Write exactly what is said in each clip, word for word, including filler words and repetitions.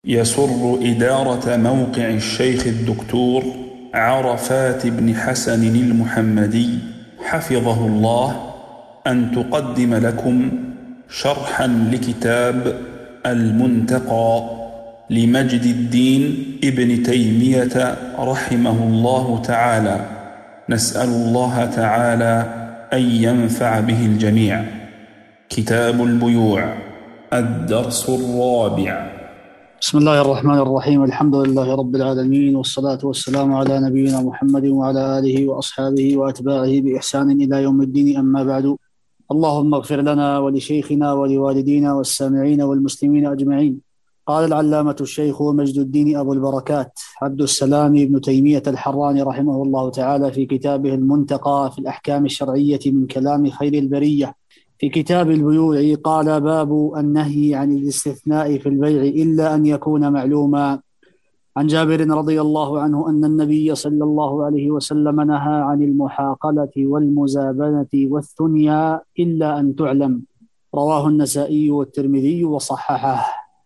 يسر إدارة موقع الشيخ الدكتور عرفات بن حسن المحمدي حفظه الله أن تقدم لكم شرحا لكتاب المنتقى لمجد الدين ابن تيمية رحمه الله تعالى. نسأل الله تعالى أن ينفع به الجميع. كتاب البيوع، الدرس الرابع. بسم الله الرحمن الرحيم. الحمد لله رب العالمين، والصلاة والسلام على نبينا محمد وعلى آله وأصحابه وأتباعه بإحسان إلى يوم الدين، أما بعد. اللهم اغفر لنا ولشيخنا ولوالدينا والسامعين والمسلمين أجمعين. قال العلامة الشيخ مجد الدين أبو البركات عبد السلام بن تيمية الحراني رحمه الله تعالى في كتابه المنتقى في الأحكام الشرعية من كلام خير البرية في كتاب البيوع، قال: باب النهي عن الاستثناء في البيع إلا أن يكون معلوما. عن جابر رضي الله عنه أن النبي صلى الله عليه وسلم نهى عن المحاقلة والمزابنة والثنيا إلا أن تعلم. رواه النسائي والترمذي وصححه.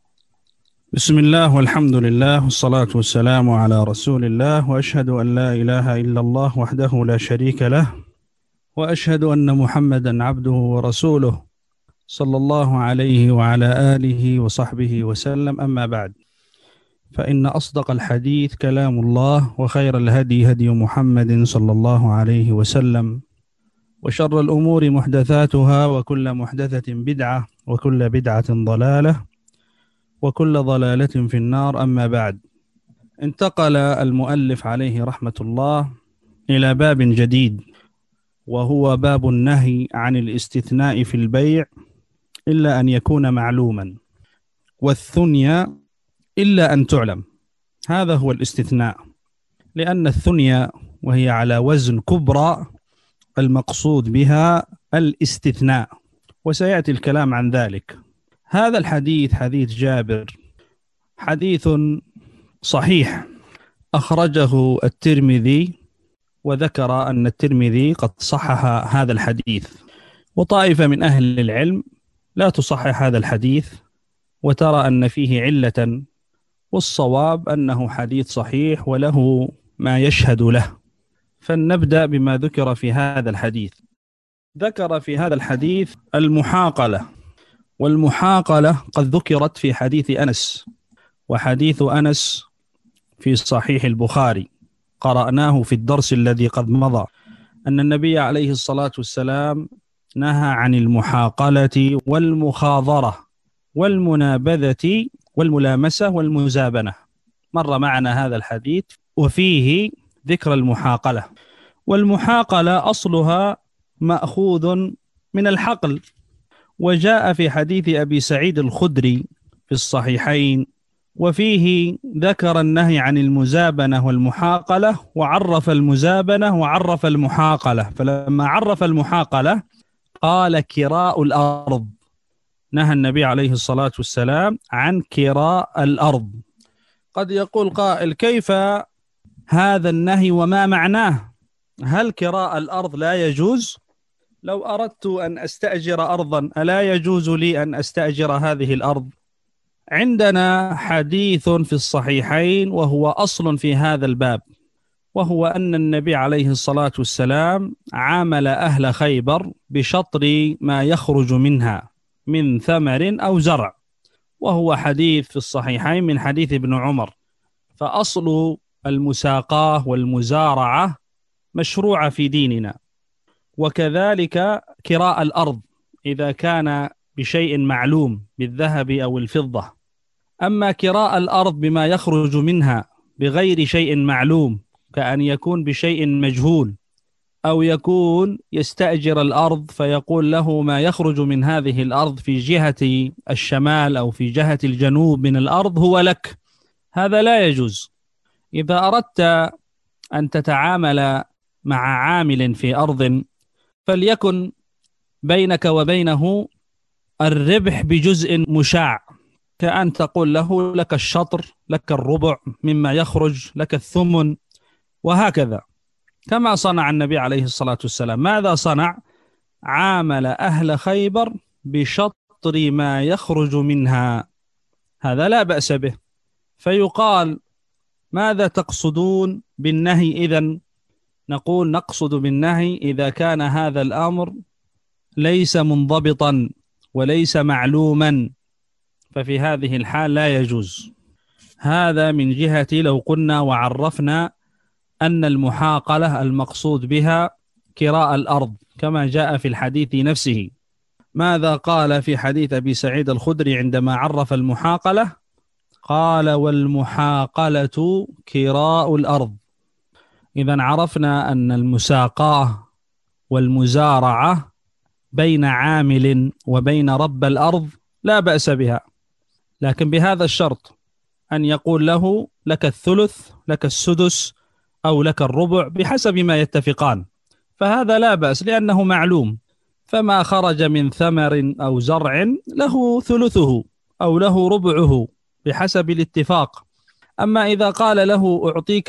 بسم الله والحمد لله والصلاة والسلام على رسول الله، وأشهد أن لا إله إلا الله وحده لا شريك له، وأشهد أن محمدًا عبده ورسوله صلى الله عليه وعلى آله وصحبه وسلم. أما بعد، فإن أصدق الحديث كلام الله، وخير الهدي هدي محمد صلى الله عليه وسلم، وشر الأمور محدثاتها، وكل محدثة بدعة، وكل بدعة ضلالة، وكل ضلالة في النار. أما بعد، انتقل المؤلف عليه رحمة الله إلى باب جديد، وهو باب النهي عن الاستثناء في البيع إلا أن يكون معلوما، والثنيا إلا أن تعلم. هذا هو الاستثناء، لأن الثنيا وهي على وزن كبرى المقصود بها الاستثناء، وسيأتي الكلام عن ذلك. هذا الحديث حديث جابر حديث صحيح، أخرجه الترمذي، وذكر أن الترمذي قد صحح هذا الحديث، وطائفة من أهل العلم لا تصحح هذا الحديث وترى أن فيه علة، والصواب أنه حديث صحيح وله ما يشهد له. فلنبدأ بما ذكر في هذا الحديث. ذكر في هذا الحديث المحاقلة، والمحاقلة قد ذكرت في حديث أنس، وحديث أنس في صحيح البخاري قرأناه في الدرس الذي قد مضى، أن النبي عليه الصلاة والسلام نهى عن المحاقلة والمخاضرة والمنابذة والملامسة والمزابنة. مر معنا هذا الحديث وفيه ذكر المحاقلة. والمحاقلة أصلها مأخوذ من الحقل، وجاء في حديث أبي سعيد الخدري في الصحيحين، وفيه ذكر النهي عن المزابنة والمحاقلة، وعرف المزابنة وعرف المحاقلة. فلما عرف المحاقلة قال كراء الأرض، نهى النبي عليه الصلاة والسلام عن كراء الأرض. قد يقول قائل: كيف هذا النهي وما معناه؟ هل كراء الأرض لا يجوز؟ لو أردت أن أستأجر أرضا ألا يجوز لي أن أستأجر هذه الأرض؟ عندنا حديث في الصحيحين وهو أصل في هذا الباب، وهو أن النبي عليه الصلاة والسلام عامل أهل خيبر بشطر ما يخرج منها من ثمر أو زرع، وهو حديث في الصحيحين من حديث ابن عمر. فأصل المساقاة والمزارعة مشروعة في ديننا، وكذلك كراء الأرض إذا كان بشيء معلوم بالذهب أو الفضة. أما كراء الأرض بما يخرج منها بغير شيء معلوم، كأن يكون بشيء مجهول، أو يكون يستأجر الأرض فيقول له ما يخرج من هذه الأرض في جهة الشمال أو في جهة الجنوب من الأرض هو لك، هذا لا يجوز. إذا أردت أن تتعامل مع عامل في أرض فليكن بينك وبينه الربح بجزء مشاع، كأن تقول له لك الشطر، لك الربع مما يخرج، لك الثمن، وهكذا، كما صنع النبي عليه الصلاة والسلام. ماذا صنع؟ عامل أهل خيبر بشطر ما يخرج منها، هذا لا بأس به. فيقال: ماذا تقصدون بالنهي إذن؟ نقول: نقصد بالنهي إذا كان هذا الأمر ليس منضبطا وليس معلوما، ففي هذه الحال لا يجوز. هذا من جهة لو قلنا وعرفنا أن المحاقلة المقصود بها كراء الأرض كما جاء في الحديث نفسه. ماذا قال في حديث أبي سعيد الخدري عندما عرف المحاقلة؟ قال: والمحاقلة كراء الأرض. إذن عرفنا أن المساقاة والمزارعة بين عامل وبين رب الأرض لا بأس بها، لكن بهذا الشرط أن يقول له: لك الثلث، لك السدس، أو لك الربع بحسب ما يتفقان، فهذا لا بأس لأنه معلوم. فما خرج من ثمر أو زرع له ثلثه أو له ربعه بحسب الاتفاق. أما إذا قال له: أعطيك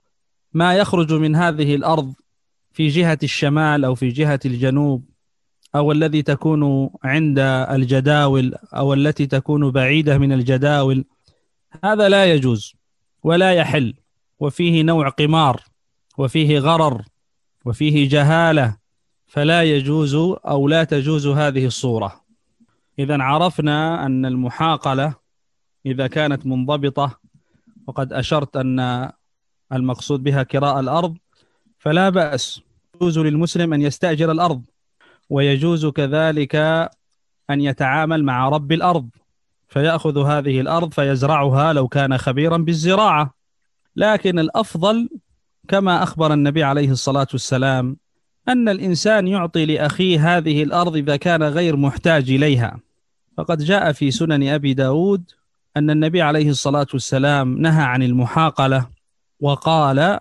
ما يخرج من هذه الأرض في جهة الشمال أو في جهة الجنوب، أو الذي تكون عند الجداول أو التي تكون بعيدة من الجداول، هذا لا يجوز ولا يحل، وفيه نوع قمار وفيه غرر وفيه جهالة، فلا يجوز أو لا تجوز هذه الصورة. إذن عرفنا أن المحاقلة إذا كانت منضبطة، وقد أشرت أن المقصود بها كراء الأرض، فلا بأس، يجوز للمسلم أن يستأجر الأرض، ويجوز كذلك أن يتعامل مع رب الأرض فيأخذ هذه الأرض فيزرعها لو كان خبيرا بالزراعة. لكن الأفضل كما أخبر النبي عليه الصلاة والسلام أن الإنسان يعطي لأخيه هذه الأرض إذا كان غير محتاج إليها. فقد جاء في سنن أبي داود أن النبي عليه الصلاة والسلام نهى عن المحاقلة وقال: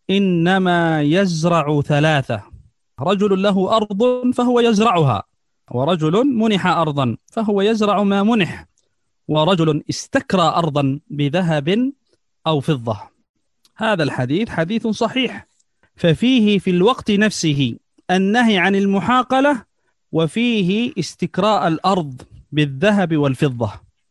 إنما يزرع ثلاثة: رجل له أرض فهو يزرعها، ورجل منح أرضا فهو يزرع ما منح، ورجل استكرى أرضا بذهب أو فضة. هذا الحديث حديث صحيح، ففيه في الوقت نفسه النهي عن المحاقلة، وفيه استكراء الأرض بالذهب والفضة.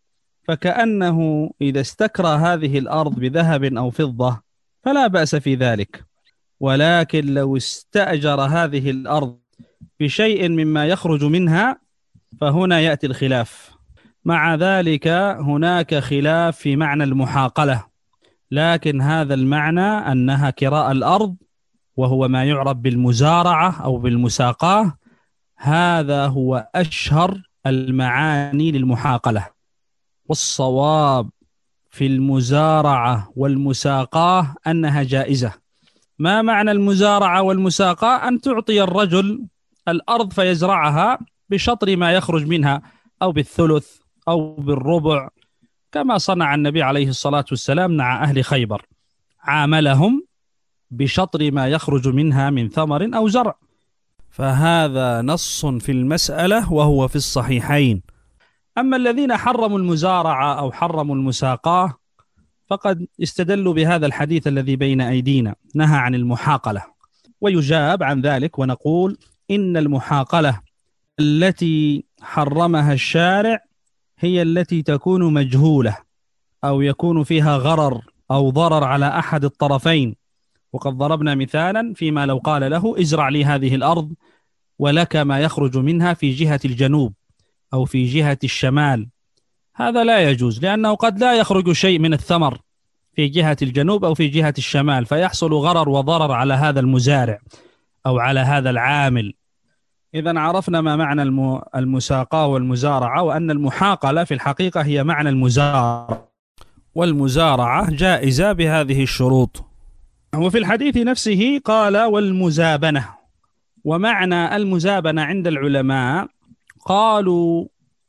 فكأنه إذا استكرى هذه الأرض بذهب أو فضة فلا بأس في ذلك، ولكن لو استأجر هذه الأرض بشيء مما يخرج منها فهنا يأتي الخلاف. مع ذلك هناك خلاف في معنى المحاقلة، لكن هذا المعنى أنها كراء الأرض، وهو ما يعرف بالمزارعة أو بالمساقاة، هذا هو أشهر المعاني للمحاقلة. والصواب في المزارعة والمساقاة أنها جائزة. ما معنى المزارعة والمساقاة؟ أن تعطي الرجل الأرض فيزرعها بشطر ما يخرج منها، أو بالثلث أو بالربع، كما صنع النبي عليه الصلاة والسلام مع أهل خيبر، عاملهم بشطر ما يخرج منها من ثمر أو زرع. فهذا نص في المسألة وهو في الصحيحين. أما الذين حرموا المزارعة أو حرموا المساقاة فقد استدلوا بهذا الحديث الذي بين أيدينا، نهى عن المحاقلة. ويجاب عن ذلك ونقول: إن المحاقلة التي حرمها الشارع هي التي تكون مجهولة، أو يكون فيها غرر أو ضرر على أحد الطرفين. وقد ضربنا مثالا فيما لو قال له: ازرع لي هذه الأرض ولك ما يخرج منها في جهة الجنوب أو في جهة الشمال، هذا لا يجوز، لأنه قد لا يخرج شيء من الثمر في جهة الجنوب أو في جهة الشمال، فيحصل غرر وضرر على هذا المزارع أو على هذا العامل. إذن عرفنا ما معنى المساقاة والمزارعة، وأن المحاقلة في الحقيقة هي معنى المزارعة، والمزارعة جائزة بهذه الشروط. وفي الحديث نفسه قال: والمزابنة. ومعنى المزابنة عند العلماء قالوا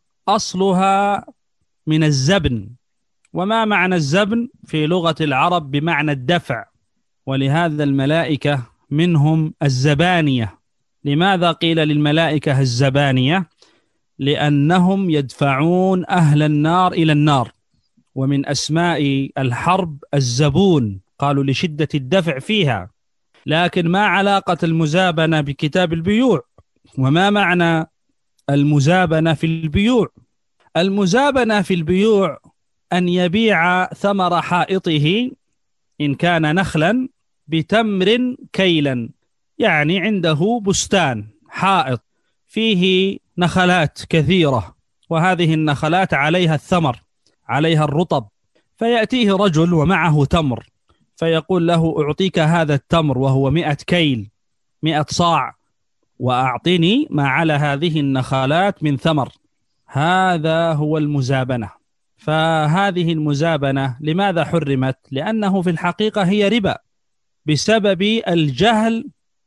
أصلها من الزبن. وما معنى الزبن في لغة العرب؟ بمعنى الدفع، ولهذا الملائكة منهم الزبانية. لماذا قيل للملائكة الزبانية؟ لأنهم يدفعون أهل النار إلى النار. ومن أسماء الحرب الزبون، قالوا لشدة الدفع فيها. لكن ما علاقة المزابنة بكتاب البيوع؟ وما معنى المزابنة في البيوع؟ المزابنة في البيوع أن يبيع ثمر حائطه إن كان نخلا بتمر كيلا، يعني عنده بستان حائط فيه نخلات كثيرة، وهذه النخلات عليها الثمر، عليها الرطب، فيأتيه رجل ومعه تمر فيقول له أعطيك هذا التمر وهو مئة كيل، مئة صاع، وأعطني ما على هذه النخلات من ثمر. هذا هو المزابنة. فهذه المزابنة لماذا حرمت؟ لأنه في الحقيقة هي ربا بسبب الجهل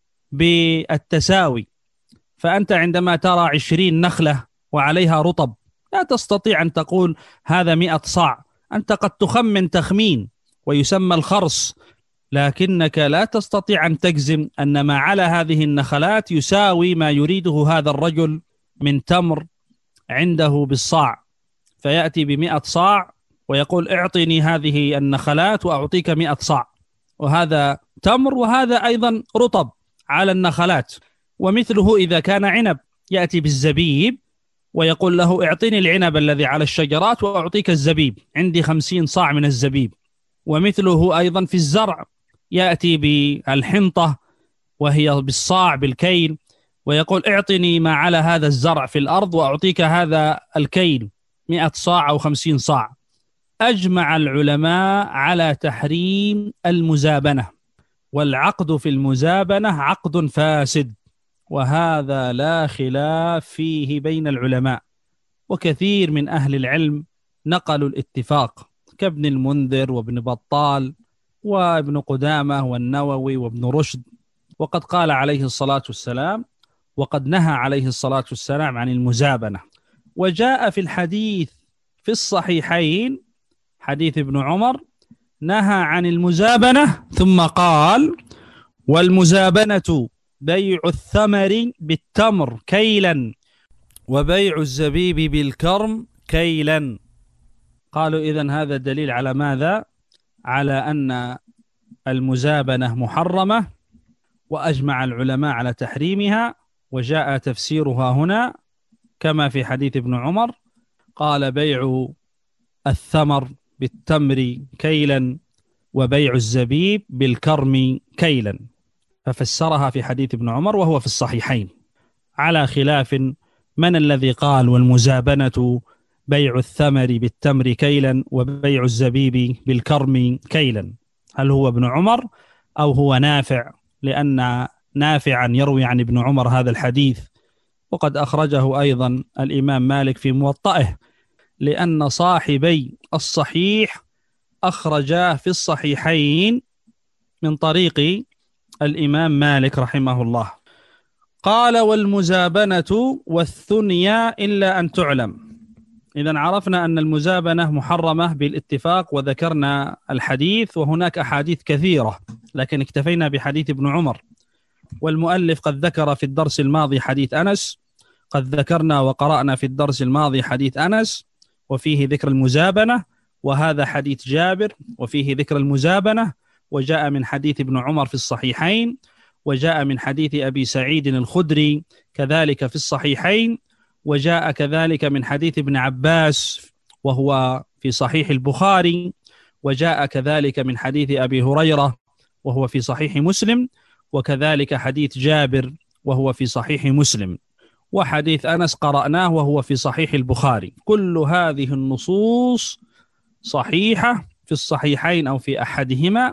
بالتساوي. فأنت عندما ترى عشرين نخلة وعليها رطب لا تستطيع أن تقول هذا مئة صاع، أنت قد تخمن تخمين ويسمى الخرص، لكنك لا تستطيع أن تجزم أن ما على هذه النخلات يساوي ما يريده هذا الرجل من تمر عنده بالصاع، فيأتي بمئة صاع ويقول اعطني هذه النخلات وأعطيك مئة صاع، وهذا تمر وهذا أيضا رطب على النخلات. ومثله إذا كان عنب، يأتي بالزبيب ويقول له اعطني العنب الذي على الشجرات وأعطيك الزبيب، عندي خمسين صاع من الزبيب. ومثله أيضا في الزرع، يأتي بالحنطة وهي بالصاع بالكيل ويقول اعطني ما على هذا الزرع في الأرض وأعطيك هذا الكيل، مئة صاع أو خمسين صاع. أجمع العلماء على تحريم المزابنة، والعقد في المزابنة عقد فاسد، وهذا لا خلاف فيه بين العلماء، وكثير من أهل العلم نقلوا الاتفاق كابن المنذر وابن بطال وابن قدامة والنووي وابن رشد. وقد قال عليه الصلاة والسلام وقد نهى عليه الصلاة والسلام عن المزابنة. وجاء في الحديث في الصحيحين حديث ابن عمر نهى عن المزابنة ثم قال والمزابنة بيع الثمر بالتمر كيلا وبيع الزبيب بالكرم كيلا. قالوا إذن هذا دليل على ماذا؟ على أن المزابنة محرمة، وأجمع العلماء على تحريمها، وجاء تفسيرها هنا كما في حديث ابن عمر، قال بيع الثمر بالتمر كيلا وبيع الزبيب بالكرم كيلا، ففسرها في حديث ابن عمر وهو في الصحيحين، على خلاف من الذي قال والمزابنة بيع الثمر بالتمر كيلا وبيع الزبيب بالكرم كيلا، هل هو ابن عمر أو هو نافع؟ لأن نافعا يروي عن ابن عمر هذا الحديث، وقد أخرجه أيضا الإمام مالك في موطئه، لأن صاحبي الصحيح أخرجاه في الصحيحين من طريق الإمام مالك رحمه الله. قال والمزابنة والثنيا إلا أن تعلم. إذن عرفنا أن المزابنة محرمة بالاتفاق، وذكرنا الحديث، وهناك أحاديث كثيرة لكن اكتفينا بحديث ابن عمر. والمؤلف قد ذكر في الدرس الماضي حديث أنس، قد ذكرنا وقرأنا في الدرس الماضي حديث أنس وفيه ذكر المزابنة، وهذا حديث جابر وفيه ذكر المزابنة، وجاء من حديث ابن عمر في الصحيحين، وجاء من حديث أبي سعيد الخدري كذلك في الصحيحين، وجاء كذلك من حديث ابن عباس وهو في صحيح البخاري، وجاء كذلك من حديث أبي هريرة وهو في صحيح مسلم، وكذلك حديث جابر وهو في صحيح مسلم، وحديث أنس قرأناه وهو في صحيح البخاري. كل هذه النصوص صحيحة في الصحيحين أو في أحدهما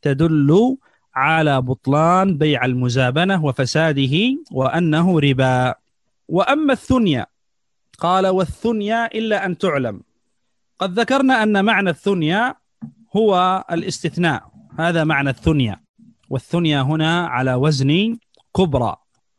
تدل على بطلان بيع المزابنة وفساده وأنه ربا. وأما الثنيا قال والثنيا إلا أن تعلم. قد ذكرنا أن معنى الثنيا هو الاستثناء، هذا معنى الثنيا، والثنيا هنا على وزن كبرى.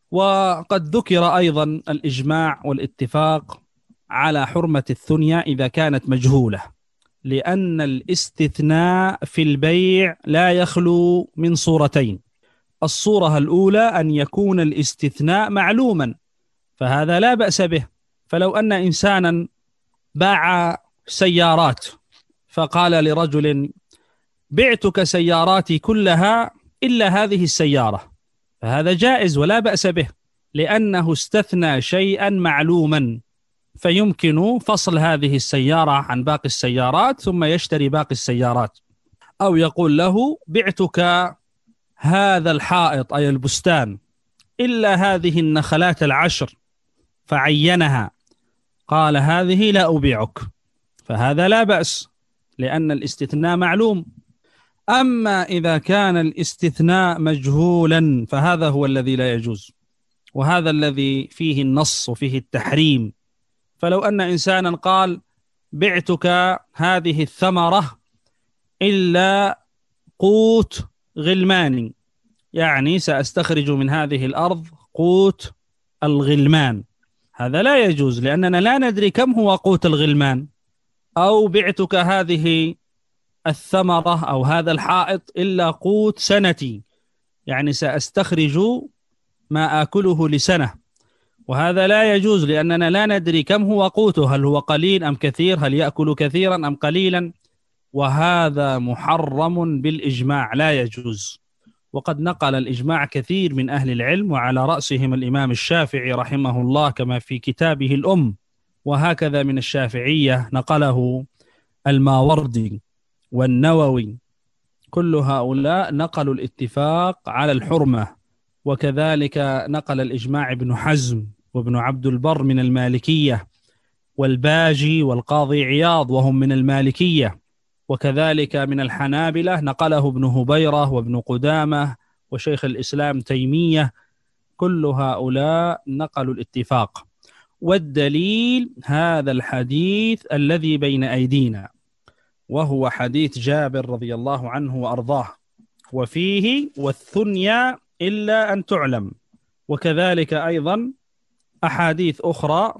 وقد ذكر أيضا الإجماع والاتفاق على حرمة الثنيا إذا كانت مجهولة، لأن الاستثناء في البيع لا يخلو من صورتين. الصورة الأولى أن يكون الاستثناء معلوما، فهذا لا بأس به. فلو أن إنسانا باع سيارات فقال لرجل بعتك سياراتي كلها إلا هذه السيارة، فهذا جائز ولا بأس به، لأنه استثنى شيئا معلوما. فيمكن فصل هذه السيارة عن باقي السيارات ثم يشتري باقي السيارات، أو يقول له بعتك هذا الحائط أي البستان إلا هذه النخلات العشر، فعينها، قال هذه لا أبيعك، فهذا لا بأس لأن الاستثناء معلوم. أما إذا كان الاستثناء مجهولا فهذا هو الذي لا يجوز، وهذا الذي فيه النص وفيه التحريم. فلو أن إنسانا قال بعتك هذه الثمرة إلا قوت غلماني، يعني سأستخرج من هذه الأرض قوت الغلمان، هذا لا يجوز لأننا لا ندري كم هو قوت الغلمان. أو بعتك هذه الثمرة أو هذا الحائط إلا قوت سنتي، يعني سأستخرج ما آكله لسنة، وهذا لا يجوز لأننا لا ندري كم هو قوته، هل هو قليل أم كثير، هل يأكل كثيرا أم قليلا، وهذا محرم بالإجماع لا يجوز. وقد نقل الإجماع كثير من أهل العلم، وعلى رأسهم الإمام الشافعي رحمه الله كما في كتابه الأم، وهكذا من الشافعية نقله الماوردي والنووي، كل هؤلاء نقلوا الاتفاق على الحرمة. وكذلك نقل الإجماع ابن حزم وابن عبد البر من المالكية، والباجي والقاضي عياض وهم من المالكية، وكذلك من الحنابلة نقله ابن هبيرة وابن قدامة وشيخ الإسلام تيمية، كل هؤلاء نقلوا الاتفاق. والدليل هذا الحديث الذي بين أيدينا، وهو حديث جابر رضي الله عنه وأرضاه، وفيه والثنيا إلا أن تعلم، وكذلك أيضا أحاديث أخرى،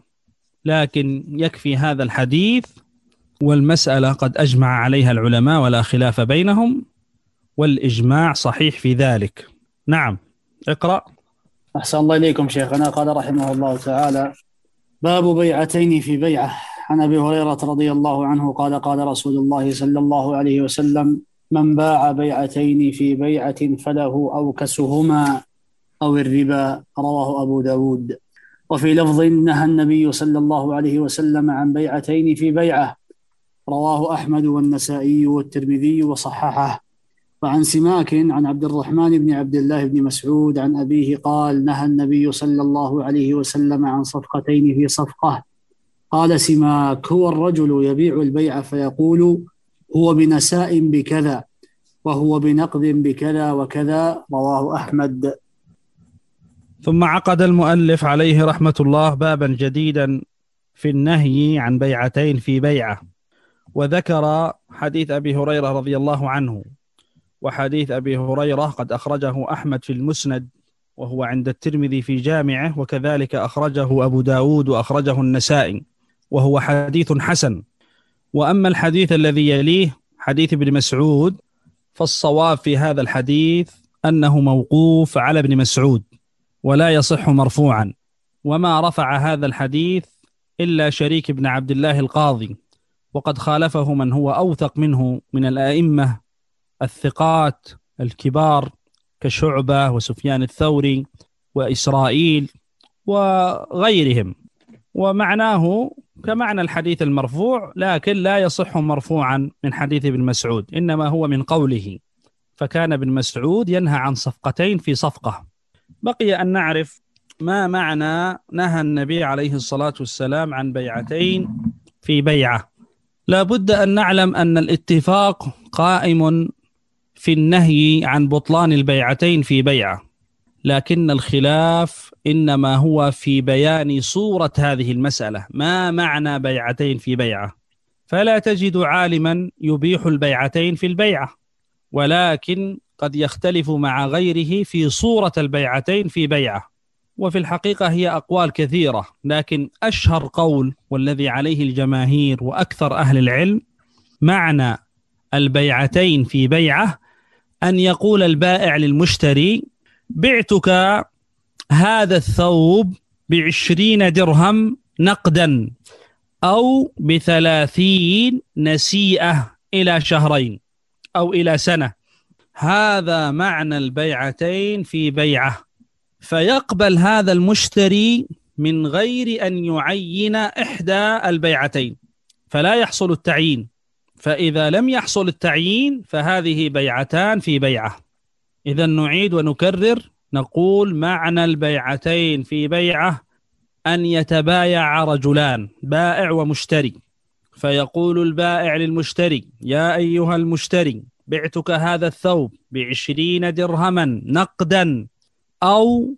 لكن يكفي هذا الحديث، والمسألة قد أجمع عليها العلماء ولا خلاف بينهم، والإجماع صحيح في ذلك. نعم، اقرأ. أحسن الله إليكم شيخنا. قال رحمه الله تعالى: باب بيعتين في بيعة. عن أبي هريرة رضي الله عنه قال قال رسول الله صلى الله عليه وسلم: من باع بيعتين في بيعة فله أوكسهما أو الربا. رواه أبو داود. وفي لفظ: نهى النبي صلى الله عليه وسلم عن بيعتين في بيعة. رواه أحمد والنسائي والترمذي وصححه. وعن سماك عن عبد الرحمن بن عبد الله بن مسعود عن أبيه قال: نهى النبي صلى الله عليه وسلم عن صفقتين في صفقة. قال سماك: هو الرجل يبيع البيع فيقول هو بنساء بكذا وهو بنقد بكذا وكذا. رواه أحمد. ثم عقد المؤلف عليه رحمة الله بابا جديدا في النهي عن بيعتين في بيعة، وذكر حديث أبي هريرة رضي الله عنه. وحديث أبي هريرة قد أخرجه أحمد في المسند، وهو عند الترمذي في جامعه، وكذلك أخرجه أبو داود وأخرجه النسائي، وهو حديث حسن. وأما الحديث الذي يليه حديث ابن مسعود فالصواب في هذا الحديث أنه موقوف على ابن مسعود ولا يصح مرفوعا، وما رفع هذا الحديث إلا شريك بن عبد الله القاضي، وقد خالفه من هو أوثق منه من الأئمة الثقات الكبار كشعبة وسفيان الثوري وإسرائيل وغيرهم، ومعناه كمعنى الحديث المرفوع، لكن لا يصح مرفوعا من حديث ابن مسعود، إنما هو من قوله، فكان ابن مسعود ينهى عن صفقتين في صفقة. بقي أن نعرف ما معنى نهى النبي عليه الصلاة والسلام عن بيعتين في بيعة. لا بد أن نعلم أن الاتفاق قائم في النهي عن بطلان البيعتين في بيعة، لكن الخلاف إنما هو في بيان صورة هذه المسألة، ما معنى بيعتين في بيعة. فلا تجد عالما يبيح البيعتين في البيعة، ولكن قد يختلف مع غيره في صورة البيعتين في بيعة. وفي الحقيقة هي أقوال كثيرة، لكن أشهر قول والذي عليه الجماهير وأكثر أهل العلم معنى البيعتين في بيعة أن يقول البائع للمشتري: بعتك هذا الثوب بعشرين درهم نقدا أو بثلاثين نسيئة إلى شهرين أو إلى سنة. هذا معنى البيعتين في بيعة. فيقبل هذا المشتري من غير أن يعين إحدى البيعتين، فلا يحصل التعيين. فإذا لم يحصل التعيين فهذه بيعتان في بيعة. إذا نعيد ونكرر، نقول معنى البيعتين في بيعة أن يتبايع رجلان، بائع ومشتري، فيقول البائع للمشتري: يا أيها المشتري، بعتك هذا الثوب بعشرين درهما نقدا أو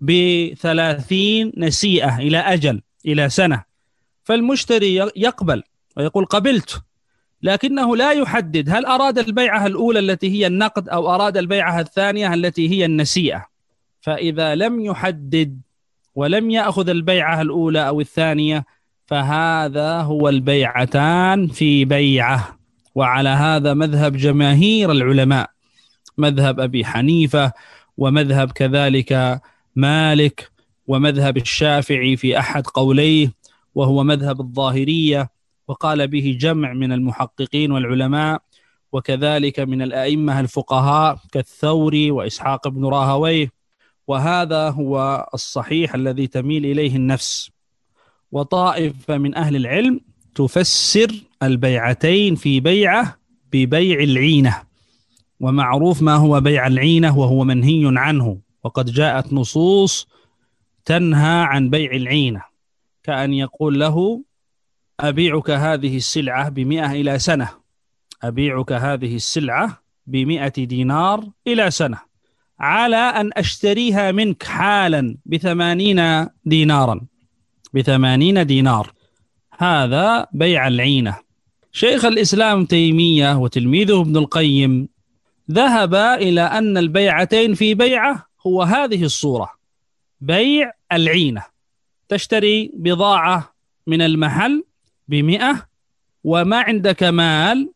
بثلاثين نسيئة إلى أجل، إلى سنة. فالمشتري يقبل ويقول: قبلت، لكنه لا يحدد هل أراد البيعة الأولى التي هي النقد أو أراد البيعة الثانية التي هي النسيئة. فإذا لم يحدد ولم يأخذ البيعة الأولى أو الثانية فهذا هو البيعتان في بيعة. وعلى هذا مذهب جماهير العلماء، مذهب أبي حنيفة ومذهب كذلك مالك ومذهب الشافعي في أحد قوليه، وهو مذهب الظاهرية، وقال به جمع من المحققين والعلماء، وكذلك من الأئمة الفقهاء كالثوري وإسحاق بن راهويه. وهذا هو الصحيح الذي تميل إليه النفس. وطائفة من أهل العلم تفسر البيعتين في بيعة ببيع العينة، ومعروف ما هو بيع العينة وهو منهي عنه، وقد جاءت نصوص تنهى عن بيع العينة، كأن يقول له: أبيعك هذه السلعة بمئة إلى سنة، أبيعك هذه السلعة بمئة دينار إلى سنة، على أن أشتريها منك حالا بثمانين دينارا، بثمانين دينار. هذا بيع العينة. شيخ الإسلام تيمية وتلميذه ابن القيم ذهب إلى أن البيعتين في بيعة هو هذه الصورة: بيع العينة، تشتري بضاعة من المحل بمئة وما عندك مال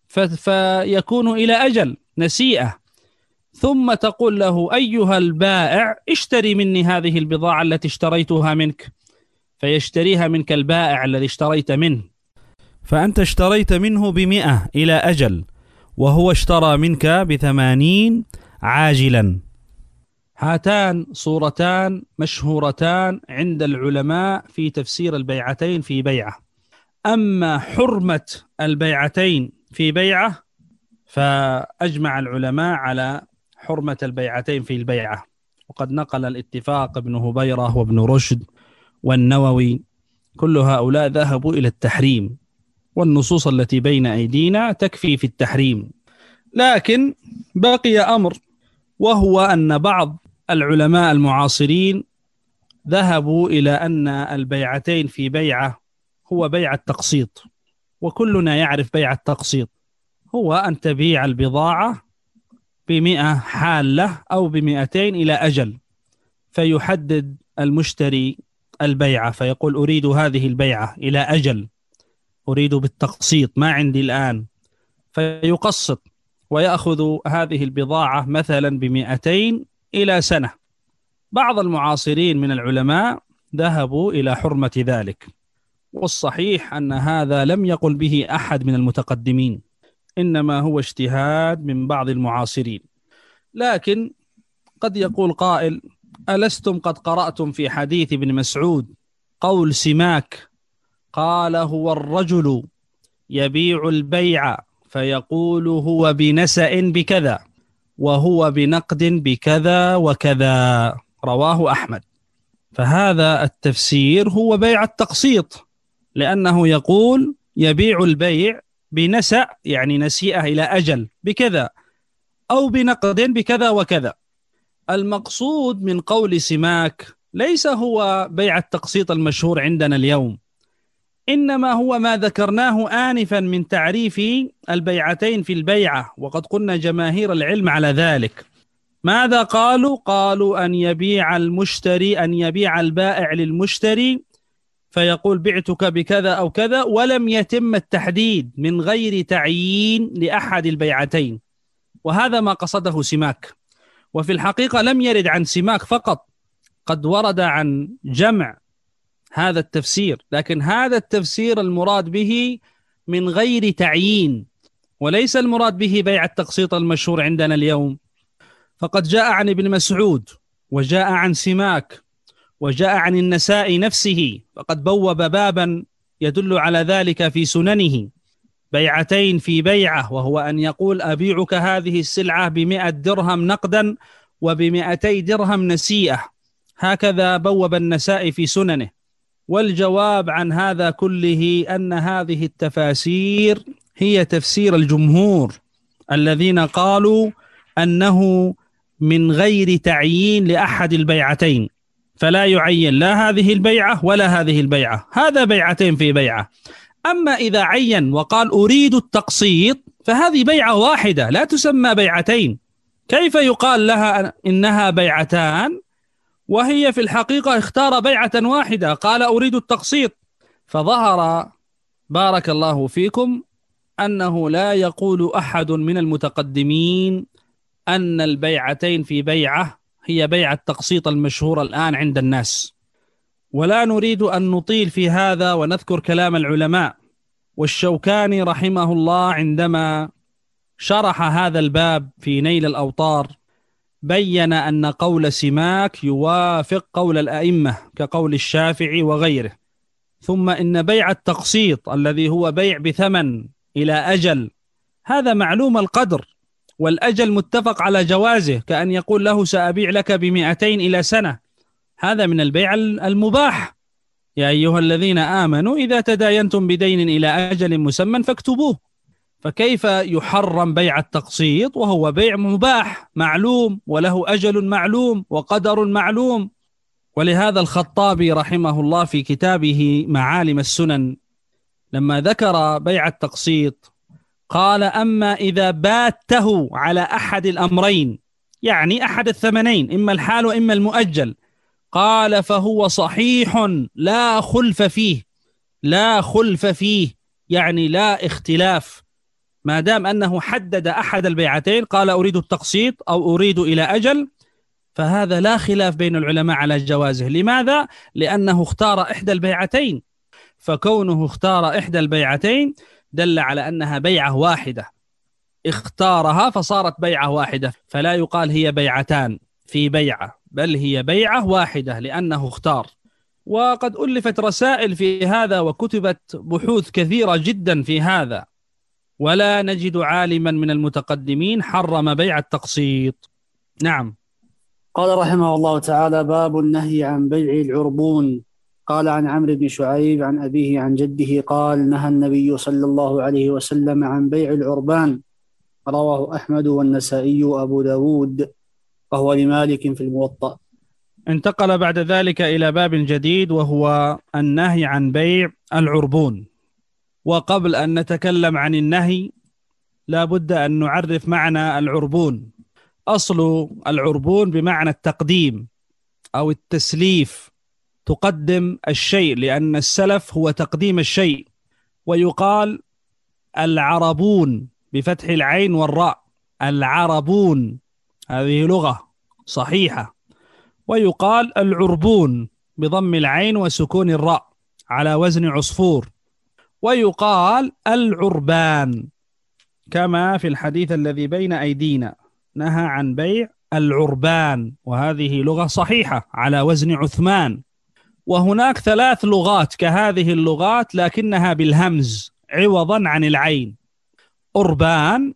فيكون إلى أجل نسيئة، ثم تقول له: أيها البائع، اشتري مني هذه البضاعة التي اشتريتها منك، فيشتريها منك البائع الذي اشتريت منه، فأنت اشتريت منه بمئة إلى أجل وهو اشترى منك بثمانين عاجلا. هاتان صورتان مشهورتان عند العلماء في تفسير البيعتين في بيعة. أما حرمة البيعتين في بيعة فأجمع العلماء على حرمة البيعتين في البيعة، وقد نقل الاتفاق ابن هبيرة وابن رشد والنووي، كل هؤلاء ذهبوا إلى التحريم، والنصوص التي بين أيدينا تكفي في التحريم. لكن بقي أمر، وهو أن بعض العلماء المعاصرين ذهبوا إلى أن البيعتين في بيعة هو بيع التقسيط، وكلنا يعرف بيع التقسيط، هو أن تبيع البضاعة بمئة حالة أو بمئتين إلى أجل، فيحدد المشتري البيعة فيقول: أريد هذه البيعة إلى أجل، أريد بالتقسيط، ما عندي الآن، فيقسط ويأخذ هذه البضاعة مثلا بمئتين إلى سنة. بعض المعاصرين من العلماء ذهبوا إلى حرمة ذلك، والصحيح أن هذا لم يقل به أحد من المتقدمين، إنما هو اجتهاد من بعض المعاصرين. لكن قد يقول قائل: ألستم قد قرأتم في حديث ابن مسعود قول سماك قال: هو الرجل يبيع البيع فيقول هو بنسأ بكذا وهو بنقد بكذا وكذا، رواه أحمد. فهذا التفسير هو بيع التقسيط، لأنه يقول يبيع البيع بنسأ يعني نسيئة إلى أجل بكذا، أو بنقد بكذا وكذا. المقصود من قول سماك ليس هو بيع التقسيط المشهور عندنا اليوم، إنما هو ما ذكرناه آنفا من تعريف البيعتين في البيعة، وقد قلنا جماهير العلم على ذلك. ماذا قالوا؟ قالوا أن يبيع المشتري أن يبيع البائع للمشتري فيقول: بعتك بكذا أو كذا، ولم يتم التحديد من غير تعيين لأحد البيعتين، وهذا ما قصده سماك. وفي الحقيقة لم يرد عن سماك فقط، قد ورد عن جمع هذا التفسير، لكن هذا التفسير المراد به من غير تعيين، وليس المراد به بيع التقسيط المشهور عندنا اليوم. فقد جاء عن ابن مسعود وجاء عن سماك وجاء عن النسائي نفسه فقد بوب بابا يدل على ذلك في سننه: بيعتين في بيعة، وهو أن يقول أبيعك هذه السلعة بمئة درهم نقدا وبمئتي درهم نسيئة. هكذا بوب النسائي في سننه. والجواب عن هذا كله أن هذه التفاسير هي تفسير الجمهور الذين قالوا أنه من غير تعيين لأحد البيعتين، فلا يعين لا هذه البيعة ولا هذه البيعة، هذا بيعتين في بيعة. أما إذا عين وقال أريد التقسيط فهذه بيعة واحدة لا تسمى بيعتين. كيف يقال لها إنها بيعتان وهي في الحقيقة اختار بيعة واحدة، قال أريد التقسيط؟ فظهر بارك الله فيكم أنه لا يقول أحد من المتقدمين أن البيعتين في بيعة هي بيع التقسيط المشهور الآن عند الناس. ولا نريد أن نطيل في هذا ونذكر كلام العلماء. والشوكاني رحمه الله عندما شرح هذا الباب في نيل الأوطار بين أن قول سماك يوافق قول الأئمة كقول الشافعي وغيره. ثم إن بيع التقسيط الذي هو بيع بثمن إلى أجل هذا معلوم القدر، والأجل متفق على جوازه، كأن يقول له سأبيع لك بمئتين إلى سنة، هذا من البيع المباح. يا أيها الذين آمنوا إذا تداينتم بدين إلى أجل مسمى فاكتبوه. فكيف يحرم بيع التقسيط وهو بيع مباح معلوم وله أجل معلوم وقدر معلوم؟ ولهذا الخطابي رحمه الله في كتابه معالم السنن لما ذكر بيع التقسيط قال: أما إذا باته على أحد الأمرين، يعني أحد الثمنين، إما الحال وإما المؤجل، قال فهو صحيح لا خلف فيه، لا خلف فيه يعني لا اختلاف، ما دام أنه حدد أحد البيعتين قال أريد التقسيط أو أريد إلى أجل، فهذا لا خلاف بين العلماء على جوازه. لماذا؟ لأنه اختار إحدى البيعتين، فكونه اختار إحدى البيعتين دل على أنها بيعة واحدة، اختارها فصارت بيعة واحدة، فلا يقال هي بيعتان في بيعة، بل هي بيعة واحدة لأنه اختار. وقد ألفت رسائل في هذا وكتبت بحوث كثيرة جدا في هذا، ولا نجد عالما من المتقدمين حرم بيع التقسيط. نعم. قال رحمه الله تعالى: باب النهي عن بيع العربون. قال عن عمرو بن شعيب عن أبيه عن جده قال: نهى النبي صلى الله عليه وسلم عن بيع العربان. رواه أحمد والنسائي وأبو داود، وهو لمالك في الموطأ. انتقل بعد ذلك إلى باب جديد وهو النهي عن بيع العربون. وقبل أن نتكلم عن النهي لا بد أن نعرف معنى العربون. أصل العربون بمعنى التقديم أو التسليف، تقدم الشيء، لأن السلف هو تقديم الشيء. ويقال العربون بفتح العين والراء، العربون، هذه لغة صحيحة. ويقال العربون بضم العين وسكون الراء على وزن عصفور. ويقال العربان كما في الحديث الذي بين أيدينا، نهى عن بيع العربان، وهذه لغة صحيحة على وزن عثمان. وهناك ثلاث لغات كهذه اللغات لكنها بالهمز عوضا عن العين: أربان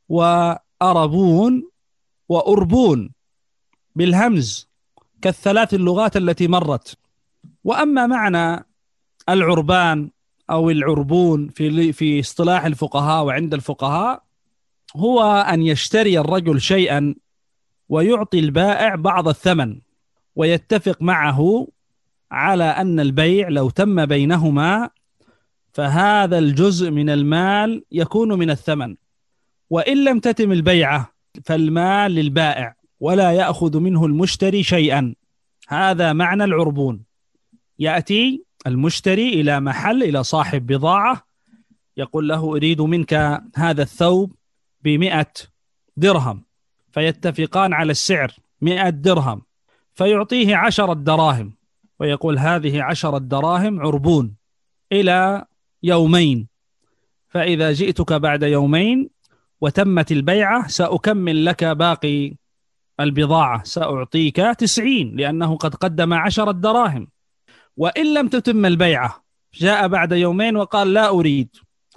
وأربون وأربون بالهمز كالثلاث اللغات التي مرت. وأما معنى العربان أو العربون في في اصطلاح الفقهاء وعند الفقهاء هو أن يشتري الرجل شيئا ويعطي البائع بعض الثمن، ويتفق معه على أن البيع لو تم بينهما فهذا الجزء من المال يكون من الثمن، وإن لم تتم البيعة فالمال للبائع ولا يأخذ منه المشتري شيئا. هذا معنى العربون. يأتي المشتري إلى محل، إلى صاحب بضاعة، يقول له أريد منك هذا الثوب بمئة درهم، فيتفقان على السعر مئة درهم، فيعطيه عشرة دراهم ويقول هذه عشرة دراهم عربون إلى يومين، فإذا جئتك بعد يومين وتمت البيعة سأكمل لك باقي البضاعة سأعطيك تسعين، لأنه قد قدم عشرة دراهم. وإن لم تتم البيعة، جاء بعد يومين وقال لا أريد،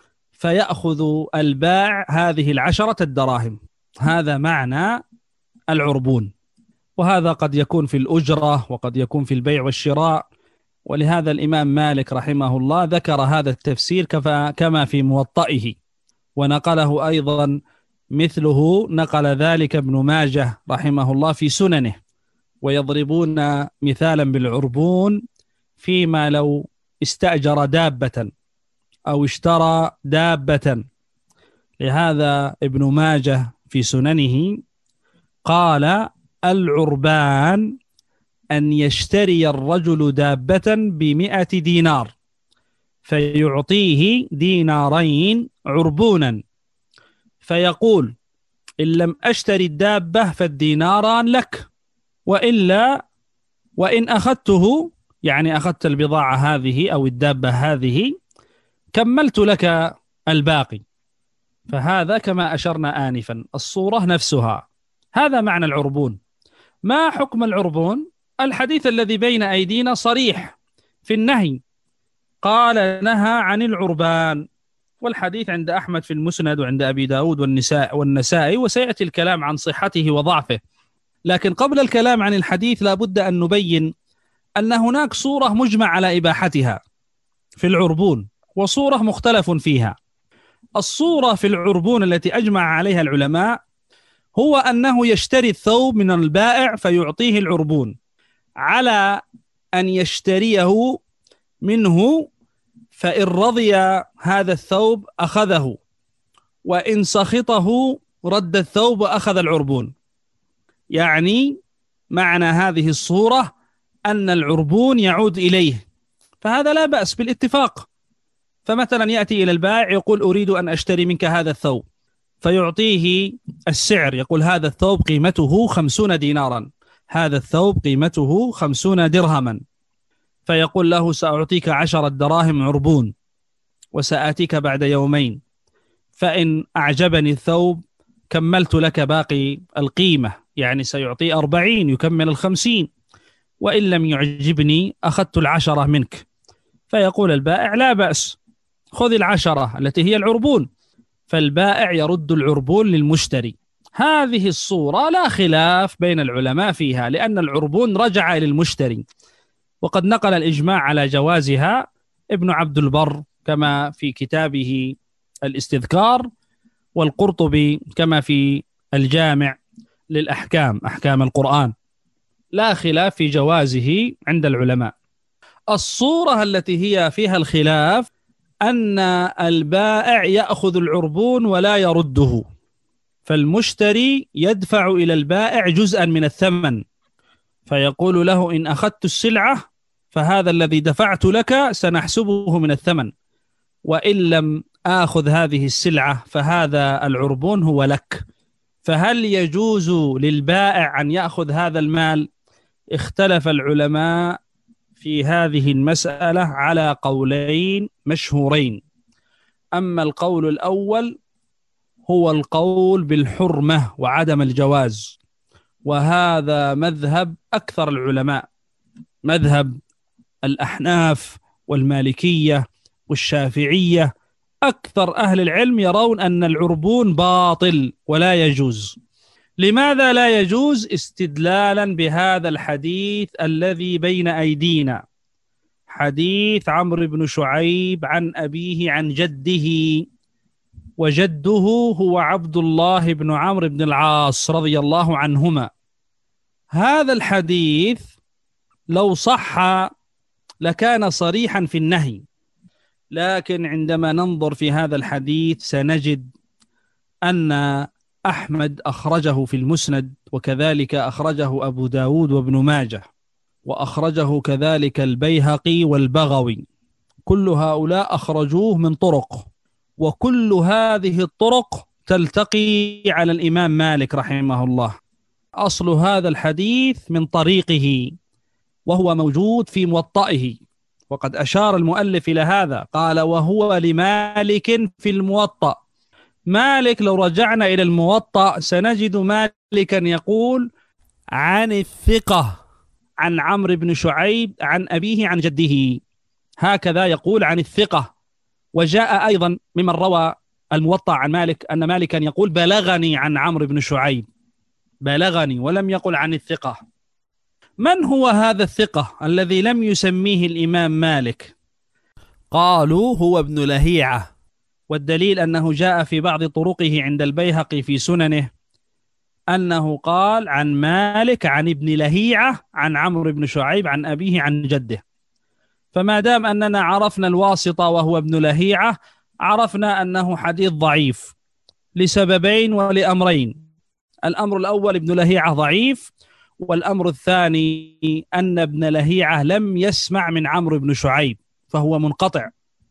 فيأخذ البائع هذه العشرة الدراهم. هذا معنى العربون، وهذا قد يكون في الأجرة وقد يكون في البيع والشراء. ولهذا الإمام مالك رحمه الله ذكر هذا التفسير كما في موطئه، ونقله أيضا مثله نقل ذلك ابن ماجه رحمه الله في سننه، ويضربون مثالا بالعربون فيما لو استأجر دابة أو اشترى دابة. لهذا ابن ماجه في سننه قال: العربان أن يشتري الرجل دابة بمئة دينار فيعطيه دينارين عربونا، فيقول: إن لم أشتري الدابة فالديناران لك، وإلا وإن أخذته، يعني أخذت البضاعة هذه أو الدابة هذه، كملت لك الباقي. فهذا كما أشرنا آنفا الصورة نفسها. هذا معنى العربون. ما حكم العربون؟ الحديث الذي بين أيدينا صريح في النهي، قال: نهى عن العربان. والحديث عند أحمد في المسند وعند أبي داود والنساء والنسائي، وسيأتي الكلام عن صحته وضعفه. لكن قبل الكلام عن الحديث لا بد أن نبين أن هناك صورة مجمع على إباحتها في العربون، وصورة مختلف فيها. الصورة في العربون التي أجمع عليها العلماء هو أنه يشتري الثوب من البائع فيعطيه العربون، على أن يشتريه منه، فإن رضي هذا الثوب أخذه، وإن سخطه رد الثوب وأخذ العربون. يعني معنى هذه الصورة أن العربون يعود إليه، فهذا لا بأس بالاتفاق. فمثلا يأتي إلى البائع يقول: أريد أن أشتري منك هذا الثوب، فيعطيه السعر، يقول: هذا الثوب قيمته خمسون دينارا، هذا الثوب قيمته خمسون درهما، فيقول له: سأعطيك عشرة دراهم عربون، وسآتيك بعد يومين، فإن أعجبني الثوب كملت لك باقي القيمة، يعني سيعطي أربعين يكمل الخمسين، وإن لم يعجبني أخذت العشرة منك. فيقول البائع: لا بأس، خذ العشرة التي هي العربون. فالبائع يرد العربون للمشتري. هذه الصورة لا خلاف بين العلماء فيها، لأن العربون رجع إلى المشتري، وقد نقل الإجماع على جوازها ابن عبد البر كما في كتابه الاستذكار، والقرطبي كما في الجامع للأحكام، أحكام القرآن. لا خلاف في جوازه عند العلماء. الصورة التي هي فيها الخلاف أن البائع يأخذ العربون ولا يرده، فالمشتري يدفع إلى البائع جزءا من الثمن، فيقول له: إن أخذت السلعة فهذا الذي دفعت لك سنحسبه من الثمن، وإن لم آخذ هذه السلعة فهذا العربون هو لك. فهل يجوز للبائع أن يأخذ هذا المال؟ اختلف العلماء في هذه المسألة على قولين مشهورين. أما القول الأول هو القول بالحرمة وعدم الجواز، وهذا مذهب أكثر العلماء، مذهب الأحناف والمالكية والشافعية. أكثر أهل العلم يرون أن العربون باطل ولا يجوز. لماذا لا يجوز؟ استدلالا بهذا الحديث الذي بين أيدينا، حديث عمرو بن شعيب عن أبيه عن جده، وجده هو عبد الله بن عمرو بن العاص رضي الله عنهما. هذا الحديث لو صح لكان صريحا في النهي، لكن عندما ننظر في هذا الحديث سنجد أن أحمد أخرجه في المسند، وكذلك أخرجه أبو داود وابن ماجه، وأخرجه كذلك البيهقي والبغوي. كل هؤلاء أخرجوه من طرق، وكل هذه الطرق تلتقي على الإمام مالك رحمه الله. أصل هذا الحديث من طريقه، وهو موجود في موطئه، وقد أشار المؤلف إلى هذا، قال: وهو لمالك في الموطأ. مالك لو رجعنا إلى الموطأ سنجد مالكا يقول: عن الثقة عن عمرو بن شعيب عن أبيه عن جده، هكذا يقول عن الثقة. وجاء أيضا ممن روى الموطأ عن مالك أن مالكا يقول بلغني عن عمرو بن شعيب، بلغني، ولم يقل عن الثقة. من هو هذا الثقة الذي لم يسميه الإمام مالك؟ قالوا هو ابن لهيعة، والدليل أنه جاء في بعض طرقه عند البيهقي في سننه أنه قال عن مالك عن ابن لهيعة عن عمرو بن شعيب عن أبيه عن جده. فما دام أننا عرفنا الواسطة وهو ابن لهيعة، عرفنا أنه حديث ضعيف لسببين ولأمرين. الأمر الأول ابن لهيعة ضعيف، والأمر الثاني أن ابن لهيعة لم يسمع من عمرو بن شعيب فهو منقطع،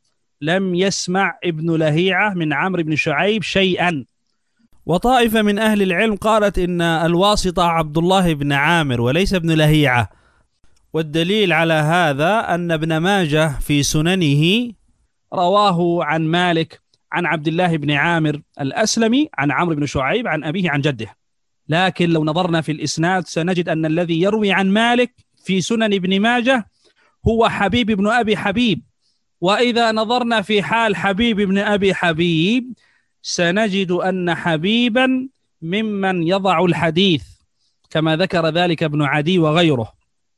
لم يسمع ابن لهيعة من عمرو بن شعيب شيئا. وطائفة من أهل العلم قالت إن الواسطة عبد الله بن عامر وليس ابن لهيعة، والدليل على هذا أن ابن ماجه في سننه رواه عن مالك عن عبد الله بن عامر الأسلمي عن عمرو بن شعيب عن أبيه عن جده. لكن لو نظرنا في الإسناد سنجد أن الذي يروي عن مالك في سنن ابن ماجه هو حبيب بن أبي حبيب، وإذا نظرنا في حال حبيب بن أبي حبيب سنجد أن حبيبا ممن يضع الحديث كما ذكر ذلك ابن عدي وغيره،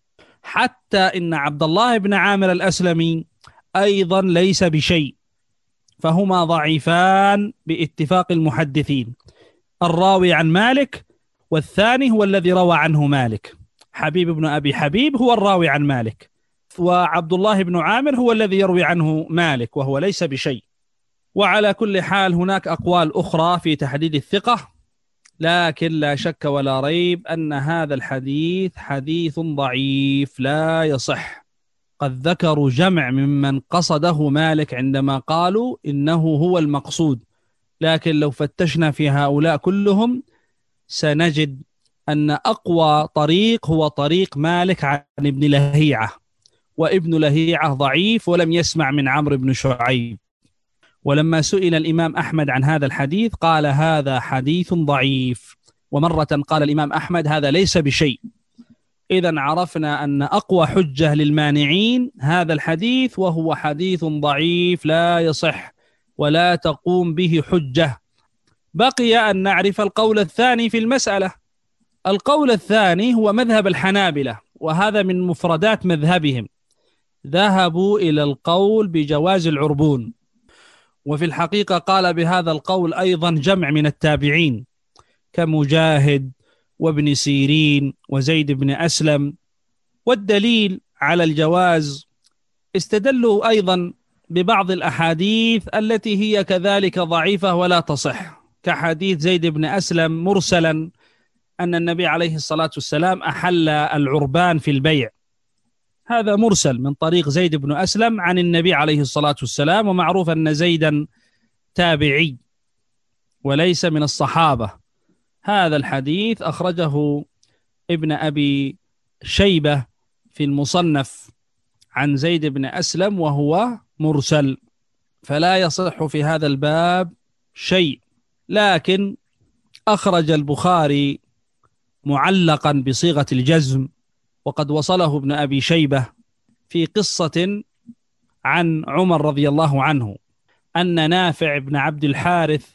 حتى إن عبد الله بن عامر الأسلمي أيضا ليس بشيء، فهما ضعيفان باتفاق المحدثين، الراوي عن مالك والثاني هو الذي روى عنه مالك. حبيب بن أبي حبيب هو الراوي عن مالك، وعبد الله بن عامر هو الذي يروي عنه مالك وهو ليس بشيء. وعلى كل حال هناك أقوال أخرى في تحديد الثقة، لكن لا شك ولا ريب أن هذا الحديث حديث ضعيف لا يصح. قد ذكروا جمع ممن قصده مالك عندما قالوا إنه هو المقصود، لكن لو فتشنا في هؤلاء كلهم سنجد أن أقوى طريق هو طريق مالك عن ابن لهيعة، وابن لهيعة ضعيف ولم يسمع من عمرو بن شعيب. ولما سئل الإمام أحمد عن هذا الحديث قال هذا حديث ضعيف، ومرة قال الإمام أحمد هذا ليس بشيء. إذن عرفنا أن أقوى حجة للمانعين هذا الحديث، وهو حديث ضعيف لا يصح ولا تقوم به حجة. بقي أن نعرف القول الثاني في المسألة. القول الثاني هو مذهب الحنابلة، وهذا من مفردات مذهبهم، ذهبوا إلى القول بجواز العربون. وفي الحقيقة قال بهذا القول أيضا جمع من التابعين كمجاهد وابن سيرين وزيد بن أسلم. والدليل على الجواز استدلوا أيضا ببعض الأحاديث التي هي كذلك ضعيفة ولا تصح، كحديث زيد بن أسلم مرسلا أن النبي عليه الصلاة والسلام أحل العربان في البيع، هذا مرسل من طريق زيد بن أسلم عن النبي عليه الصلاة والسلام، ومعروف أن زيدا تابعي وليس من الصحابة. هذا الحديث أخرجه ابن أبي شيبة في المصنف عن زيد بن أسلم وهو مرسل، فلا يصح في هذا الباب شيء. لكن أخرج البخاري معلقا بصيغة الجزم، وقد وصله ابن أبي شيبة في قصة عن عمر رضي الله عنه أن نافع بن عبد الحارث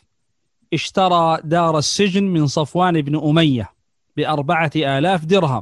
اشترى دار السجن من صفوان بن أمية بأربعة آلاف درهم،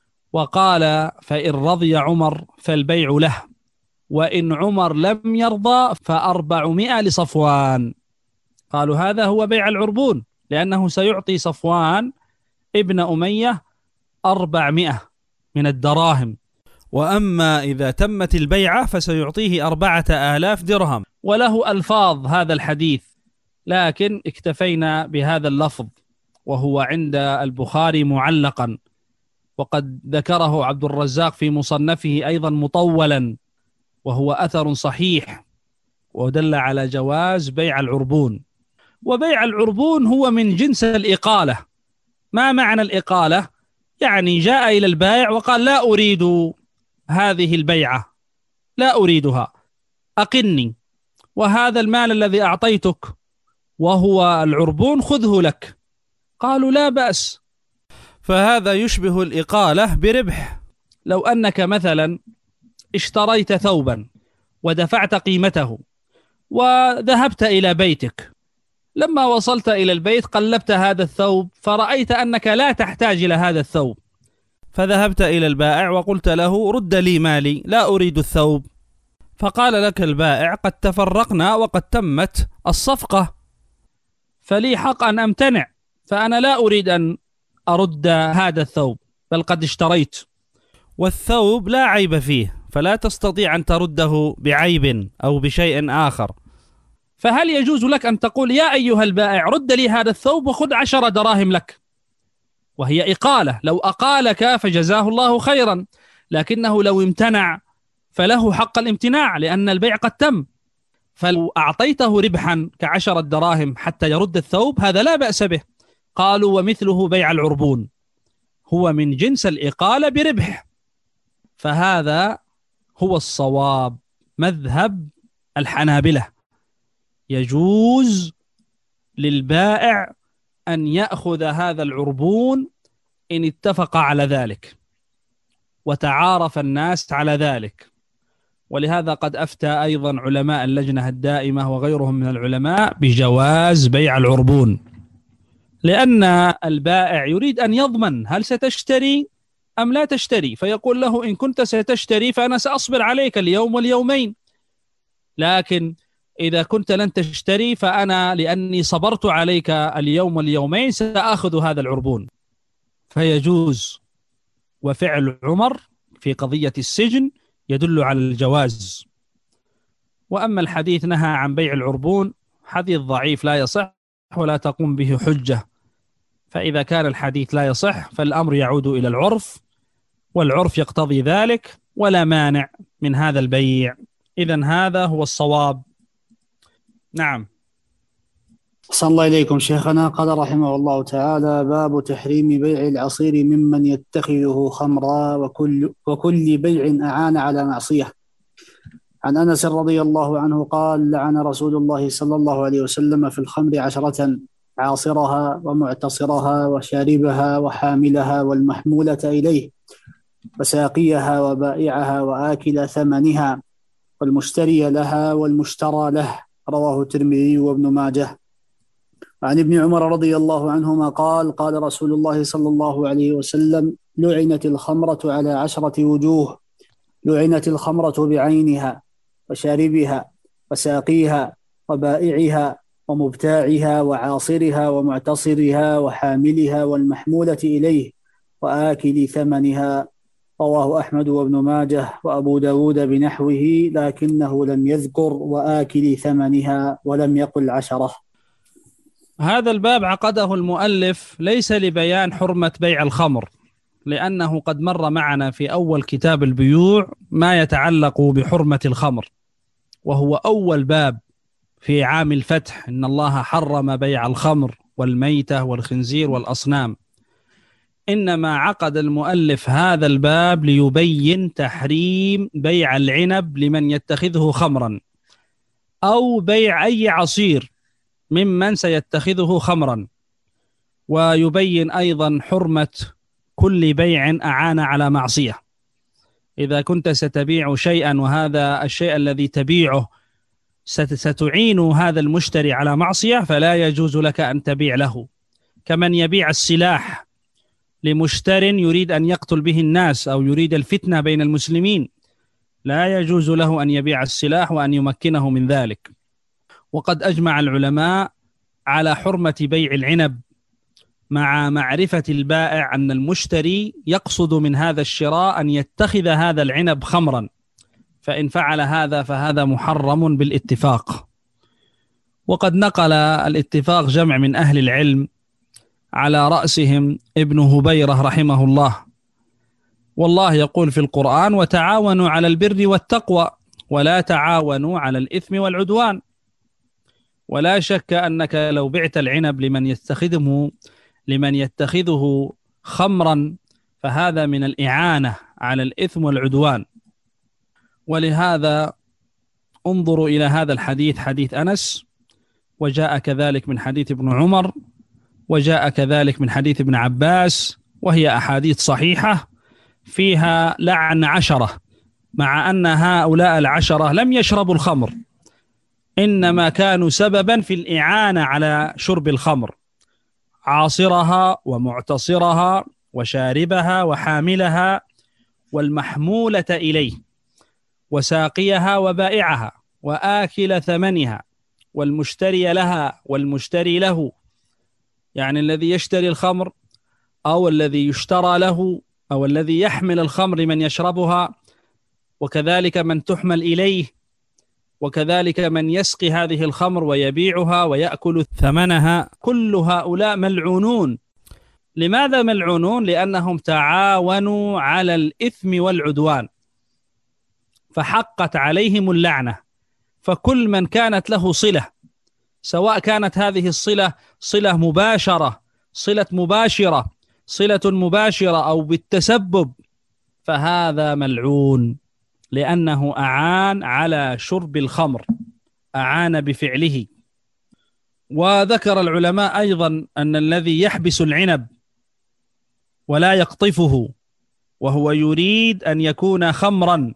وقال فإن رضي عمر فالبيع له، وإن عمر لم يرضى فأربعمائة لصفوان. قالوا هذا هو بيع العربون، لأنه سيعطي صفوان ابن أمية أربعمائة من الدراهم، وأما إذا تمت البيعة فسيعطيه أربعة آلاف درهم. وله ألفاظ هذا الحديث، لكن اكتفينا بهذا اللفظ وهو عند البخاري معلقا، وقد ذكره عبد الرزاق في مصنفه أيضا مطولا، وهو أثر صحيح ودل على جواز بيع العربون. وبيع العربون هو من جنس الإقالة. ما معنى الإقالة؟ يعني جاء إلى البائع وقال لا أريد هذه البيعة، لا أريدها، أقني، وهذا المال الذي أعطيتك وهو العربون خذه لك. قالوا لا بأس. فهذا يشبه الإقالة بربح. لو أنك مثلا اشتريت ثوبا ودفعت قيمته وذهبت إلى بيتك، لما وصلت إلى البيت قلبت هذا الثوب فرأيت أنك لا تحتاج إلى هذا الثوب، فذهبت إلى البائع وقلت له رد لي مالي، لا أريد الثوب. فقال لك البائع قد تفرقنا وقد تمت الصفقة، فلي حق أن أمتنع، فأنا لا أريد أن أرد هذا الثوب بل قد اشتريت، والثوب لا عيب فيه فلا تستطيع أن ترده بعيب أو بشيء آخر. فهل يجوز لك أن تقول يا أيها البائع رد لي هذا الثوب وخذ عشر دراهم لك؟ وهي إقالة، لو أقالك فجزاه الله خيرا، لكنه لو امتنع فله حق الامتناع لأن البيع قد تم. فلو أعطيته ربحا كعشرة دراهم حتى يرد الثوب هذا لا بأس به. قالوا ومثله بيع العربون، هو من جنس الإقالة بربح. فهذا هو الصواب، مذهب الحنابلة، يجوز للبائع أن يأخذ هذا العربون إن اتفق على ذلك وتعارف الناس على ذلك. ولهذا قد أفتى أيضا علماء اللجنة الدائمة وغيرهم من العلماء بجواز بيع العربون، لأن البائع يريد أن يضمن هل ستشتري أم لا تشتري، فيقول له إن كنت ستشتري فأنا سأصبر عليك اليوم واليومين، لكن إذا كنت لن تشتري فأنا لأني صبرت عليك اليوم واليومين سأخذ هذا العربون. فيجوز. وفعل عمر في قضية السجن يدل على الجواز. وأما الحديث نهى عن بيع العربون حديث ضعيف لا يصح ولا تقوم به حجة، فإذا كان الحديث لا يصح فالأمر يعود إلى العرف، والعرف يقتضي ذلك ولا مانع من هذا البيع. إذن هذا هو الصواب. نعم. أحسن الله إليكم شيخنا. قال رحمه الله تعالى: باب تحريم بيع العصير ممن يتخذه خمرا وكل, وكل بيع أعان على معصية. عن أنس رضي الله عنه قال: لعن رسول الله صلى الله عليه وسلم في الخمر عشرة: عاصرها ومعتصرها وشاربها وحاملها والمحمولة إليه وساقيها وبائعها وآكل ثمنها والمشتري لها والمشترى له. رواه الترمذي وابن ماجه. عن ابن عمر رضي الله عنهما قال: قال رسول الله صلى الله عليه وسلم: لعنت الخمرة على عشرة وجوه: لعنت الخمرة بعينها وشاربها وساقيها وبائعها ومبتاعها وعاصرها ومعتصرها وحاملها والمحمولة إليه وآكل ثمنها. رواه أحمد وابن ماجه وأبو داود بنحوه، لكنه لم يذكر وآكل ثمنها ولم يقل عشرة. هذا الباب عقده المؤلف ليس لبيان حرمة بيع الخمر، لأنه قد مر معنا في أول كتاب البيوع ما يتعلق بحرمة الخمر، وهو أول باب في عام الفتح: إن الله حرم بيع الخمر والميتة والخنزير والأصنام. إنما عقد المؤلف هذا الباب ليبين تحريم بيع العنب لمن يتخذه خمرا، أو بيع أي عصير ممن سيتخذه خمرا، ويبين أيضا حرمة كل بيع أعان على معصية. إذا كنت ستبيع شيئا وهذا الشيء الذي تبيعه ستعين هذا المشتري على معصية فلا يجوز لك أن تبيع له. كمن يبيع السلاح لمشتر يريد أن يقتل به الناس أو يريد الفتنة بين المسلمين، لا يجوز له أن يبيع السلاح وأن يمكنه من ذلك. وقد أجمع العلماء على حرمة بيع العنب، مع معرفة البائع أن المشتري يقصد من هذا الشراء أن يتخذ هذا العنب خمرا، فإن فعل هذا فهذا محرم بالاتفاق. وقد نقل الاتفاق جمع من أهل العلم على رأسهم ابن هبيرة رحمه الله. والله يقول في القرآن: وتعاونوا على البر والتقوى ولا تعاونوا على الإثم والعدوان. ولا شك أنك لو بعت العنب لمن يتخذه لمن يتخذه خمرا فهذا من الإعانة على الإثم والعدوان. ولهذا انظروا إلى هذا الحديث، حديث أنس، وجاء كذلك من حديث ابن عمر، وجاء كذلك من حديث ابن عباس، وهي أحاديث صحيحة فيها لعن عشرة، مع أن هؤلاء العشرة لم يشربوا الخمر، إنما كانوا سببا في الإعانة على شرب الخمر، عاصرها ومعتصرها وشاربها وحاملها والمحمولة إليه وساقيها وبائعها وآكل ثمنها والمشتري لها والمشتري له، يعني الذي يشتري الخمر أو الذي يشترى له أو الذي يحمل الخمر لمن يشربها، وكذلك من تحمل إليه، وكذلك من يسقي هذه الخمر ويبيعها ويأكل ثمنها. كل هؤلاء ملعونون. لماذا ملعونون؟ لأنهم تعاونوا على الإثم والعدوان فحقت عليهم اللعنة. فكل من كانت له صلة، سواء كانت هذه الصلة صلة مباشرة صلة مباشرة صلة مباشرة أو بالتسبب، فهذا ملعون، لأنه أعان على شرب الخمر، أعان بفعله. وذكر العلماء أيضا أن الذي يحبس العنب ولا يقطفه وهو يريد أن يكون خمرا،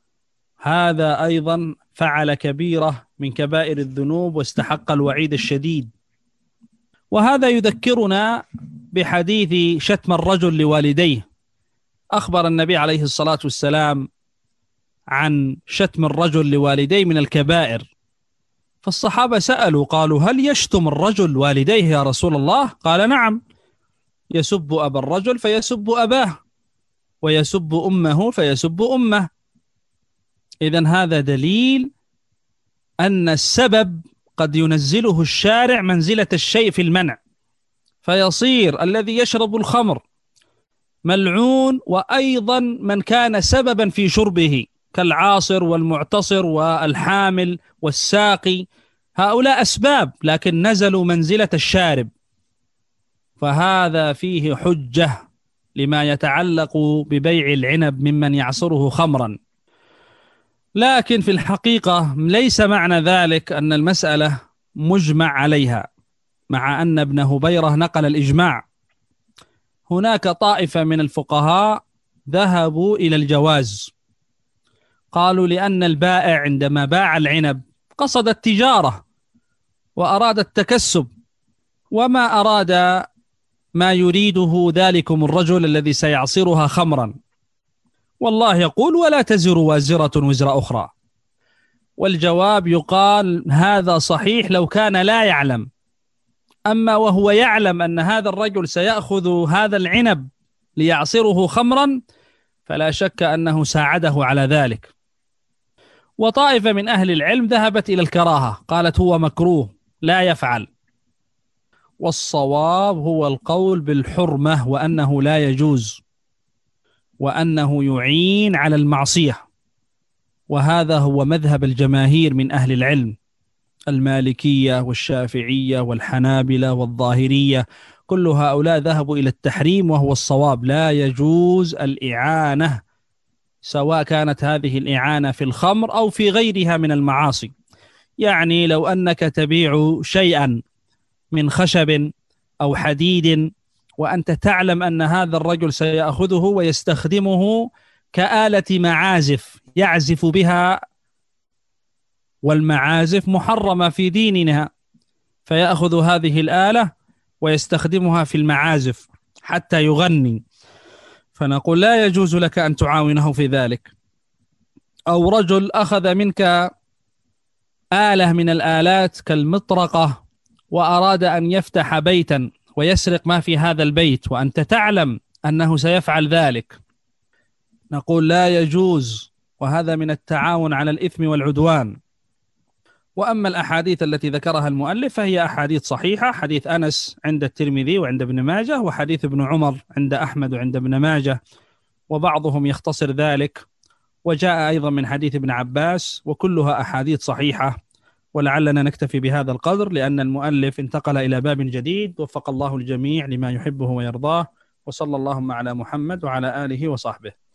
هذا أيضا فعل كبيرة من كبائر الذنوب واستحق الوعيد الشديد. وهذا يذكرنا بحديث شتم الرجل لوالديه. أخبر النبي عليه الصلاة والسلام عن شتم الرجل لوالديه من الكبائر، فالصحابة سألوا قالوا: هل يشتم الرجل والديه يا رسول الله؟ قال: نعم، يسب أبا الرجل فيسب أباه، ويسب أمه فيسب أمه. إذن هذا دليل أن السبب قد ينزله الشارع منزلة الشيء في المنع، فيصير الذي يشرب الخمر ملعون، وأيضا من كان سببا في شربه كالعاصر والمعتصر والحامل والساقي، هؤلاء أسباب لكن نزلوا منزلة الشارب، فهذا فيه حجة لما يتعلق ببيع العنب ممن يعصره خمرا. لكن في الحقيقة ليس معنى ذلك أن المسألة مجمع عليها، مع أن ابن هبيرة نقل الإجماع. هناك طائفة من الفقهاء ذهبوا إلى الجواز، قالوا لأن البائع عندما باع العنب قصد التجارة وأراد التكسب، وما أراد ما يريده ذلكم الرجل الذي سيعصرها خمرا. والله يقول: ولا تزر وازرة وزر أخرى. والجواب يقال هذا صحيح لو كان لا يعلم، أما وهو يعلم أن هذا الرجل سيأخذ هذا العنب ليعصره خمرا فلا شك أنه ساعده على ذلك. وطائفة من أهل العلم ذهبت إلى الكراهة، قالت هو مكروه لا يفعل. والصواب هو القول بالحرمة، وأنه لا يجوز، وأنه يعين على المعصية. وهذا هو مذهب الجماهير من أهل العلم، المالكية والشافعية والحنابلة والظاهرية، كل هؤلاء ذهبوا إلى التحريم، وهو الصواب، لا يجوز الإعانة، سواء كانت هذه الإعانة في الخمر أو في غيرها من المعاصي. يعني لو أنك تبيع شيئا من خشب أو حديد وأنت تعلم أن هذا الرجل سيأخذه ويستخدمه كآلة معازف يعزف بها، والمعازف محرمة في ديننا، فيأخذ هذه الآلة ويستخدمها في المعازف حتى يغني، فنقول لا يجوز لك أن تعاونه في ذلك. أو رجل أخذ منك آلة من الآلات كالمطرقة وأراد أن يفتح بيتا ويسرق ما في هذا البيت، وأنت تعلم أنه سيفعل ذلك، نقول لا يجوز، وهذا من التعاون على الإثم والعدوان. وأما الأحاديث التي ذكرها المؤلف فهي أحاديث صحيحة، حديث أنس عند الترمذي وعند ابن ماجه، وحديث ابن عمر عند أحمد وعند ابن ماجه، وبعضهم يختصر ذلك، وجاء أيضا من حديث ابن عباس، وكلها أحاديث صحيحة. ولعلنا نكتفي بهذا القدر لأن المؤلف انتقل إلى باب جديد، وفق الله الجميع لما يحبه ويرضاه، وصلى اللهم على محمد وعلى آله وصحبه.